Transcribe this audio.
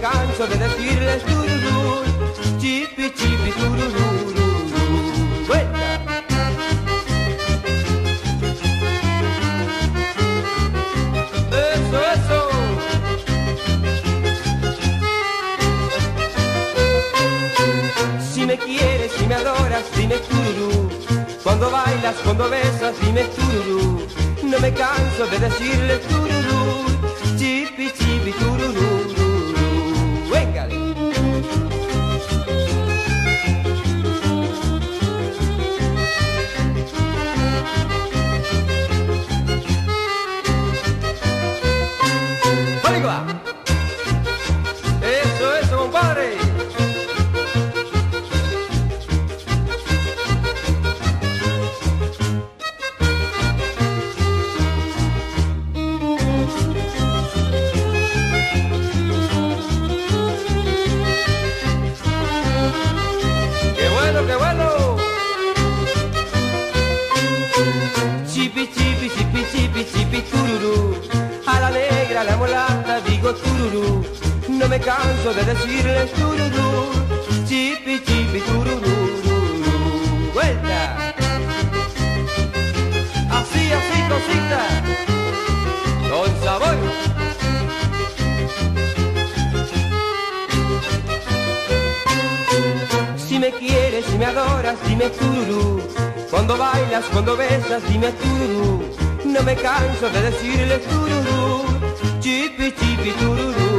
canso de decirles tururú, chipi chipi tururú. ¡Vuelta! ¡Eso, eso! Si me quieres, si me adoras, dime tururú. Cuando bailas, cuando besas, dime tururú. No me canso de decirles tururú, chipi chipi tururú. ¡Venga! ¡Oiga! Eso, compadre. ¡Qué bueno! Chipi, chipi, chipi, chipi, chipi, tururú. A la negra, a la mulata, digo tururú. No me canso de decirles tururú. Chipi, chipi, tururú. ¡Vuelta! Así, cosita. Con sabor. Si me quieres, si me adoras, dime tururú. Cuando bailas, cuando besas, dime tururú. No me canso de decirles tururú, chipi chipi tururú.